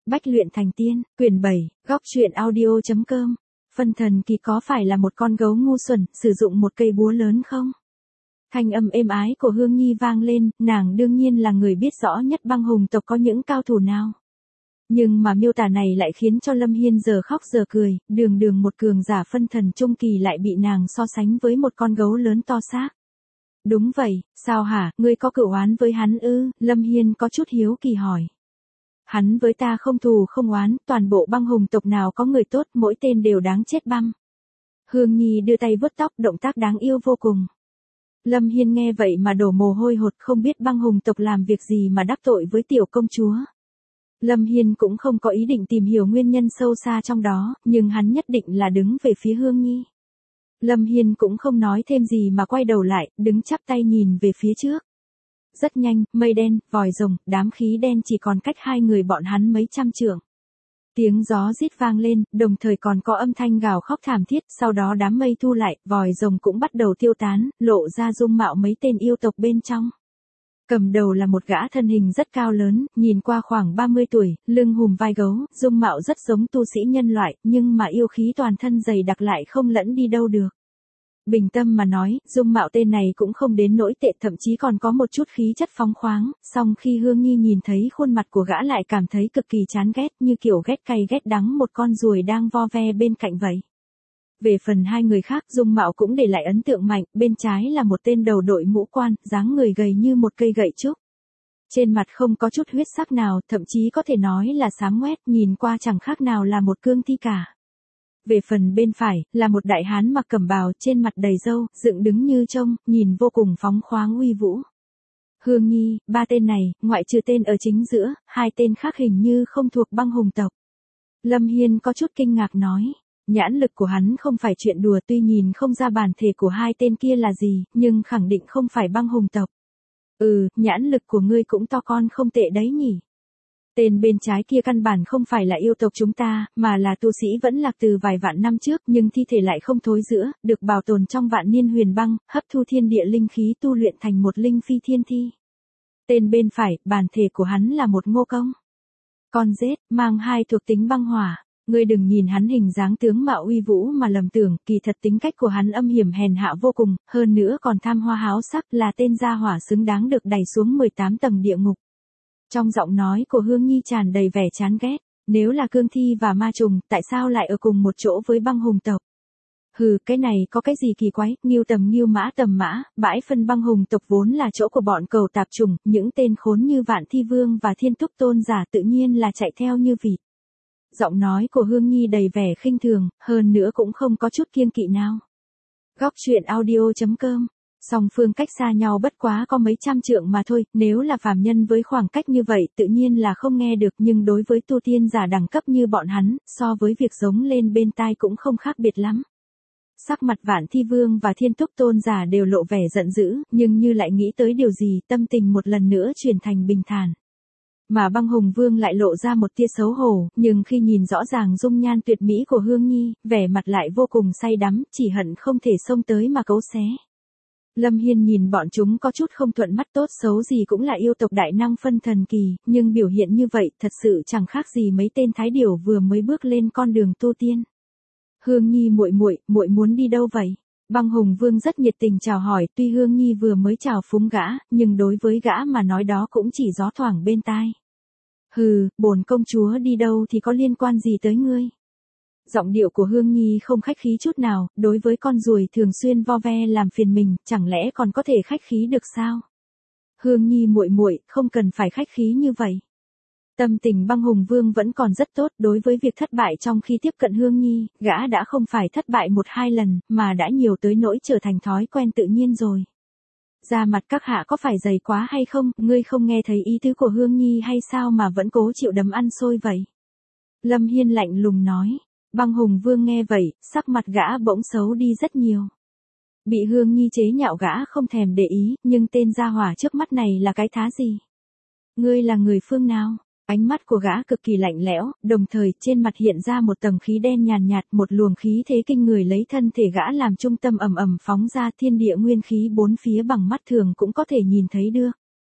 Bách luyện thành tiên, quyển 7, góc truyện audio.com. Phân thần kỳ có phải là một con gấu ngu xuẩn, sử dụng một cây búa lớn không? Thanh âm êm ái của Hương Nhi vang lên, nàng đương nhiên là người biết rõ nhất băng hùng tộc có những cao thủ nào. Nhưng mà miêu tả này lại khiến cho Lâm Hiên giờ khóc giờ cười, đường đường một cường giả phân thần trung kỳ lại bị nàng so sánh với một con gấu lớn to xác. Đúng vậy, sao hả, ngươi có cựu oán với hắn ư? Lâm Hiên có chút hiếu kỳ hỏi. Hắn với ta không thù không oán, toàn bộ băng hùng tộc nào có người tốt, mỗi tên đều đáng chết băm. Hương Nhi đưa tay vuốt tóc, động tác đáng yêu vô cùng. Lâm Hiên nghe vậy mà đổ mồ hôi hột, không biết băng hùng tộc làm việc gì mà đắc tội với tiểu công chúa. Lâm Hiên cũng không có ý định tìm hiểu nguyên nhân sâu xa trong đó, nhưng hắn nhất định là đứng về phía Hương Nhi. Lâm Hiên cũng không nói thêm gì mà quay đầu lại, đứng chắp tay nhìn về phía trước. Rất nhanh, mây đen, vòi rồng, đám khí đen chỉ còn cách hai người bọn hắn mấy trăm trượng. Tiếng gió rít vang lên, đồng thời còn có âm thanh gào khóc thảm thiết, sau đó đám mây thu lại, vòi rồng cũng bắt đầu tiêu tán, lộ ra dung mạo mấy tên yêu tộc bên trong. Cầm đầu là một gã thân hình rất cao lớn, nhìn qua khoảng 30 tuổi, lưng hùm vai gấu, dung mạo rất giống tu sĩ nhân loại, nhưng mà yêu khí toàn thân dày đặc lại không lẫn đi đâu được. Bình tâm mà nói, dung mạo tên này cũng không đến nỗi tệ, thậm chí còn có một chút khí chất phóng khoáng, song khi Hương Nhi nhìn thấy khuôn mặt của gã lại cảm thấy cực kỳ chán ghét, như kiểu ghét cay ghét đắng một con ruồi đang vo ve bên cạnh vậy. Về phần hai người khác, dung mạo cũng để lại ấn tượng mạnh, bên trái là một tên đầu đội mũ quan, dáng người gầy như một cây gậy trúc. Trên mặt không có chút huyết sắc nào, thậm chí có thể nói là xám ngoét, nhìn qua chẳng khác nào là một cương thi cả. Về phần bên phải, là một đại hán mặc cẩm bào, trên mặt đầy râu, dựng đứng như trông, nhìn vô cùng phóng khoáng uy vũ. Hương Nhi, ba tên này, ngoại trừ tên ở chính giữa, hai tên khác hình như không thuộc băng hùng tộc. Lâm Hiên có chút kinh ngạc nói, nhãn lực của hắn không phải chuyện đùa, tuy nhìn không ra bản thể của hai tên kia là gì, nhưng khẳng định không phải băng hùng tộc. Nhãn lực của ngươi cũng to con không tệ đấy nhỉ. Tên bên trái kia căn bản không phải là yêu tộc chúng ta, mà là tu sĩ vẫn lạc từ vài vạn năm trước, nhưng thi thể lại không thối rữa, được bảo tồn trong vạn niên huyền băng, hấp thu thiên địa linh khí tu luyện thành một linh phi thiên thi. Tên bên phải, bản thể của hắn là một ngô công. Con rết, mang hai thuộc tính băng hỏa. Ngươi đừng nhìn hắn hình dáng tướng mạo uy vũ mà lầm tưởng, kỳ thật tính cách của hắn âm hiểm hèn hạ vô cùng, hơn nữa còn tham hoa háo sắc, là tên gia hỏa xứng đáng được đày xuống 18 tầng địa ngục. Trong giọng nói của Hương Nhi tràn đầy vẻ chán ghét, nếu là cương thi và ma trùng, tại sao lại ở cùng một chỗ với băng hùng tộc? Cái này có cái gì kỳ quái, nghiêu tầm mã, bãi phân băng hùng tộc vốn là chỗ của bọn cầu tạp trùng, những tên khốn như Vạn Thi Vương và Thiên Túc Tôn giả tự nhiên là chạy theo như vịt. Giọng nói của Hương Nhi đầy vẻ khinh thường, hơn nữa cũng không có chút kiêng kỵ nào. Góc truyện audio.com. Song phương cách xa nhau bất quá có mấy trăm trượng mà thôi, nếu là phàm nhân với khoảng cách như vậy tự nhiên là không nghe được, nhưng đối với tu tiên giả đẳng cấp như bọn hắn, so với việc giống lên bên tai cũng không khác biệt lắm. Sắc mặt Vạn Thi Vương và Thiên Túc Tôn giả đều lộ vẻ giận dữ, nhưng như lại nghĩ tới điều gì, tâm tình một lần nữa chuyển thành bình thản. Mà băng hùng vương lại lộ ra một tia xấu hổ, nhưng khi nhìn rõ ràng dung nhan tuyệt mỹ của Hương Nhi, vẻ mặt lại vô cùng say đắm, chỉ hận không thể xông tới mà cấu xé. Lâm Hiên nhìn bọn chúng có chút không thuận mắt, tốt xấu gì cũng là yêu tộc đại năng phân thần kỳ, nhưng biểu hiện như vậy thật sự chẳng khác gì mấy tên thái điểu vừa mới bước lên con đường tu tiên. Hương Nhi muội muốn đi đâu vậy? Băng hùng vương rất nhiệt tình chào hỏi, tuy Hương Nhi vừa mới chào phúng gã, nhưng đối với gã mà nói đó cũng chỉ gió thoảng bên tai. Bổn công chúa đi đâu thì có liên quan gì tới ngươi? Giọng điệu của Hương Nhi không khách khí chút nào, đối với con ruồi thường xuyên vo ve làm phiền mình, chẳng lẽ còn có thể khách khí được sao? Hương Nhi muội, không cần phải khách khí như vậy. Tâm tình băng hùng vương vẫn còn rất tốt, đối với việc thất bại trong khi tiếp cận Hương Nhi, gã đã không phải thất bại một hai lần, mà đã nhiều tới nỗi trở thành thói quen tự nhiên rồi. Da mặt các hạ có phải dày quá hay không, ngươi không nghe thấy ý tứ của Hương Nhi hay sao mà vẫn cố chịu đấm ăn xôi vậy? Lâm Hiên lạnh lùng nói. Băng hùng vương nghe vậy, sắc mặt gã bỗng xấu đi rất nhiều. Bị Hương Nhi chế nhạo gã không thèm để ý, nhưng tên gia hỏa trước mắt này là cái thá gì? Ngươi là người phương nào? Ánh mắt của gã cực kỳ lạnh lẽo, đồng thời trên mặt hiện ra một tầng khí đen nhàn nhạt, một luồng khí thế kinh người lấy thân thể gã làm trung tâm ầm ầm phóng ra, thiên địa nguyên khí bốn phía bằng mắt thường cũng có thể nhìn thấy được.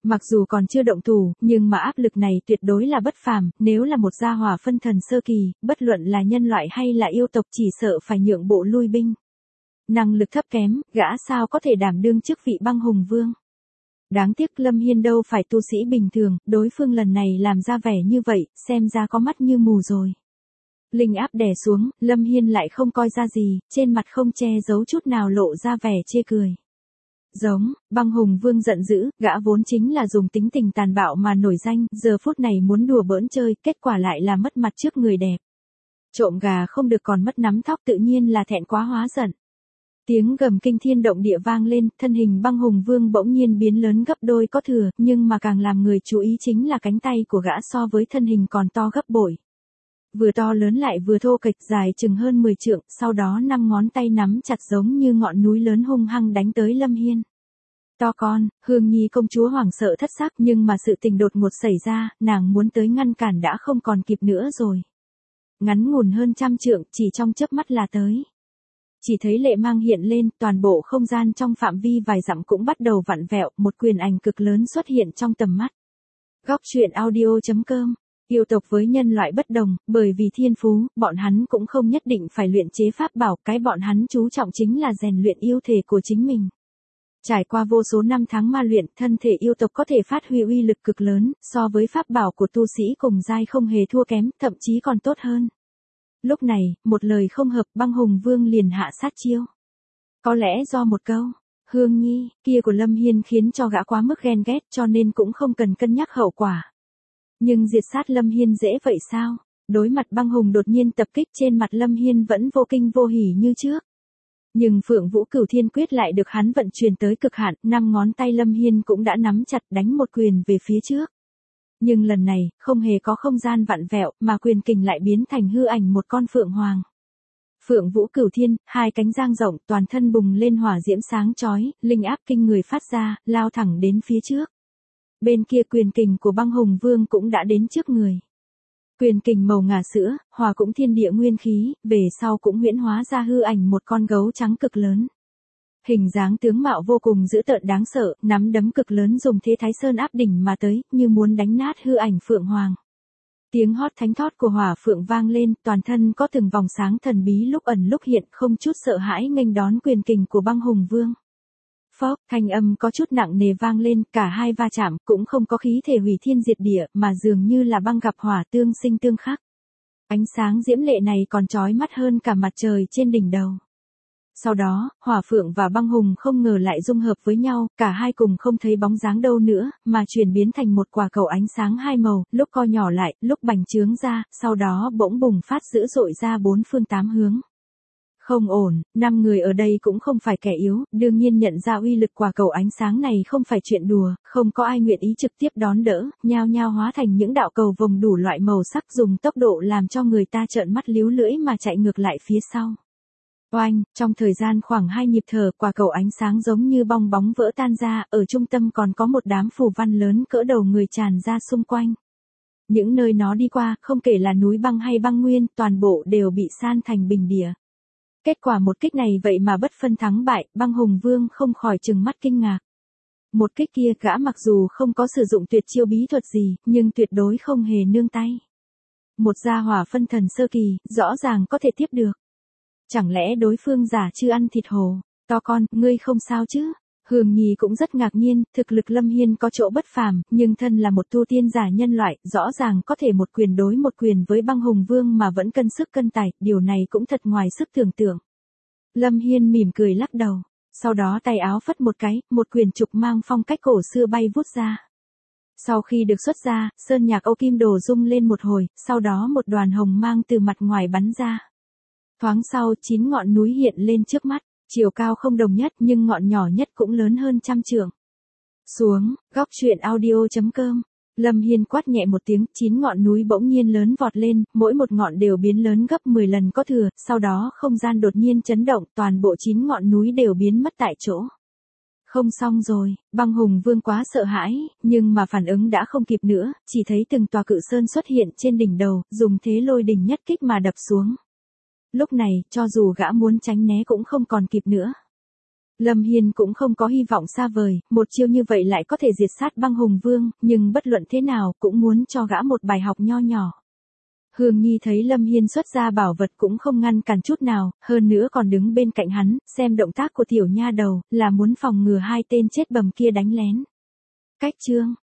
Mặc dù còn chưa động thủ, nhưng mà áp lực này tuyệt đối là bất phàm, nếu là một gia hỏa phân thần sơ kỳ, bất luận là nhân loại hay là yêu tộc chỉ sợ phải nhượng bộ lui binh. Năng lực thấp kém, gã sao có thể đảm đương chức vị băng hùng vương. Đáng tiếc Lâm Hiên đâu phải tu sĩ bình thường, đối phương lần này làm ra vẻ như vậy, xem ra có mắt như mù rồi. Linh áp đè xuống, Lâm Hiên lại không coi ra gì, trên mặt không che giấu chút nào lộ ra vẻ chê cười. Giống, băng hùng vương giận dữ, gã vốn chính là dùng tính tình tàn bạo mà nổi danh, giờ phút này muốn đùa bỡn chơi, kết quả lại là mất mặt trước người đẹp. Trộm gà không được còn mất nắm thóc tự nhiên là thẹn quá hóa giận. Tiếng gầm kinh thiên động địa vang lên, thân hình băng hùng vương bỗng nhiên biến lớn gấp đôi có thừa, nhưng mà càng làm người chú ý chính là cánh tay của gã so với thân hình còn to gấp bội. Vừa to lớn lại vừa thô kệch dài chừng hơn 10 trượng, sau đó 5 ngón tay nắm chặt giống như ngọn núi lớn hung hăng đánh tới Lâm Hiên. To con, Hương Nhi công chúa hoảng sợ thất sắc nhưng mà sự tình đột ngột xảy ra, nàng muốn tới ngăn cản đã không còn kịp nữa rồi. Ngắn ngủn hơn 100 trượng, chỉ trong chớp mắt là tới. Chỉ thấy lệ mang hiện lên, toàn bộ không gian trong phạm vi vài dặm cũng bắt đầu vặn vẹo, một quyền ảnh cực lớn xuất hiện trong tầm mắt. Góc truyện audio.com. Yêu tộc với nhân loại bất đồng, bởi vì thiên phú, bọn hắn cũng không nhất định phải luyện chế pháp bảo, cái bọn hắn chú trọng chính là rèn luyện yêu thể của chính mình. Trải qua vô số năm tháng ma luyện, thân thể yêu tộc có thể phát huy uy lực cực lớn, so với pháp bảo của tu sĩ cùng giai không hề thua kém, thậm chí còn tốt hơn. Lúc này, một lời không hợp, băng hùng vương liền hạ sát chiêu. Có lẽ do một câu, Hương Nhi, kia của Lâm Hiên khiến cho gã quá mức ghen ghét cho nên cũng không cần cân nhắc hậu quả. Nhưng diệt sát Lâm Hiên dễ vậy sao? Đối mặt băng hùng đột nhiên tập kích trên mặt Lâm Hiên vẫn vô kinh vô hỉ như trước. Nhưng Phượng Vũ Cửu Thiên Quyết lại được hắn vận chuyển tới cực hạn, 5 ngón tay Lâm Hiên cũng đã nắm chặt đánh một quyền về phía trước. Nhưng lần này, không hề có không gian vặn vẹo, mà quyền kình lại biến thành hư ảnh một con phượng hoàng. Phượng Vũ Cửu Thiên, hai cánh dang rộng, toàn thân bùng lên hỏa diễm sáng chói, linh áp kinh người phát ra, lao thẳng đến phía trước. Bên kia quyền kình của băng hùng vương cũng đã đến trước người. Quyền kình màu ngà sữa, hòa cũng thiên địa nguyên khí, về sau cũng huyễn hóa ra hư ảnh một con gấu trắng cực lớn. Hình dáng tướng mạo vô cùng dữ tợn đáng sợ, nắm đấm cực lớn dùng thế Thái Sơn áp đỉnh mà tới, như muốn đánh nát hư ảnh phượng hoàng. Tiếng hót thánh thót của hỏa phượng vang lên, toàn thân có từng vòng sáng thần bí lúc ẩn lúc hiện, không chút sợ hãi nghênh đón quyền kình của băng hùng vương. Phốc, thanh âm có chút nặng nề vang lên, cả hai va chạm, cũng không có khí thể hủy thiên diệt địa, mà dường như là băng gặp hỏa tương sinh tương khắc. Ánh sáng diễm lệ này còn chói mắt hơn cả mặt trời trên đỉnh đầu. Sau đó, hỏa phượng và băng hùng không ngờ lại dung hợp với nhau, cả hai cùng không thấy bóng dáng đâu nữa, mà chuyển biến thành một quả cầu ánh sáng hai màu, lúc co nhỏ lại, lúc bành trướng ra, sau đó bỗng bùng phát dữ dội ra bốn phương tám hướng. Không ổn, 5 người ở đây cũng không phải kẻ yếu, đương nhiên nhận ra uy lực quả cầu ánh sáng này không phải chuyện đùa, không có ai nguyện ý trực tiếp đón đỡ, nhao nhao hóa thành những đạo cầu vồng đủ loại màu sắc dùng tốc độ làm cho người ta trợn mắt líu lưỡi mà chạy ngược lại phía sau. Oanh, trong thời gian khoảng 2 nhịp thở, quả cầu ánh sáng giống như bong bóng vỡ tan ra, ở trung tâm còn có một đám phù văn lớn cỡ đầu người tràn ra xung quanh. Những nơi nó đi qua, không kể là núi băng hay băng nguyên, toàn bộ đều bị san thành bình địa. Kết quả một kích này vậy mà bất phân thắng bại, băng hùng vương không khỏi trừng mắt kinh ngạc. Một kích kia gã mặc dù không có sử dụng tuyệt chiêu bí thuật gì, nhưng tuyệt đối không hề nương tay. Một gia hỏa phân thần sơ kỳ, rõ ràng có thể tiếp được. Chẳng lẽ đối phương giả chưa ăn thịt hổ? To con, ngươi không sao chứ? Hương Nhi cũng rất ngạc nhiên, thực lực Lâm Hiên có chỗ bất phàm, nhưng thân là một tu tiên giả nhân loại, rõ ràng có thể một quyền đối một quyền với băng hùng vương mà vẫn cân sức cân tài, điều này cũng thật ngoài sức tưởng tượng. Lâm Hiên mỉm cười lắc đầu, sau đó tay áo phất một cái, một quyền trục mang phong cách cổ xưa bay vút ra. Sau khi được xuất ra, sơn nhạc Âu Kim Đồ rung lên một hồi, sau đó một đoàn hồng mang từ mặt ngoài bắn ra. Thoáng sau, 9 ngọn núi hiện lên trước mắt. Chiều cao không đồng nhất nhưng ngọn nhỏ nhất cũng lớn hơn 100 trượng. Xuống, góc truyện audio.com. Lâm Hiên quát nhẹ một tiếng, 9 ngọn núi bỗng nhiên lớn vọt lên, mỗi một ngọn đều biến lớn gấp 10 lần có thừa, sau đó không gian đột nhiên chấn động, toàn bộ 9 ngọn núi đều biến mất tại chỗ. Không xong rồi, băng hùng vương quá sợ hãi, nhưng mà phản ứng đã không kịp nữa, chỉ thấy từng tòa cự sơn xuất hiện trên đỉnh đầu, dùng thế lôi đình nhất kích mà đập xuống. Lúc này, cho dù gã muốn tránh né cũng không còn kịp nữa. Lâm Hiên cũng không có hy vọng xa vời, một chiêu như vậy lại có thể diệt sát Băng Hùng Vương, nhưng bất luận thế nào cũng muốn cho gã một bài học nho nhỏ. Hương Nhi thấy Lâm Hiên xuất ra bảo vật cũng không ngăn cản chút nào, hơn nữa còn đứng bên cạnh hắn, xem động tác của tiểu nha đầu, là muốn phòng ngừa hai tên chết bầm kia đánh lén. Cách chương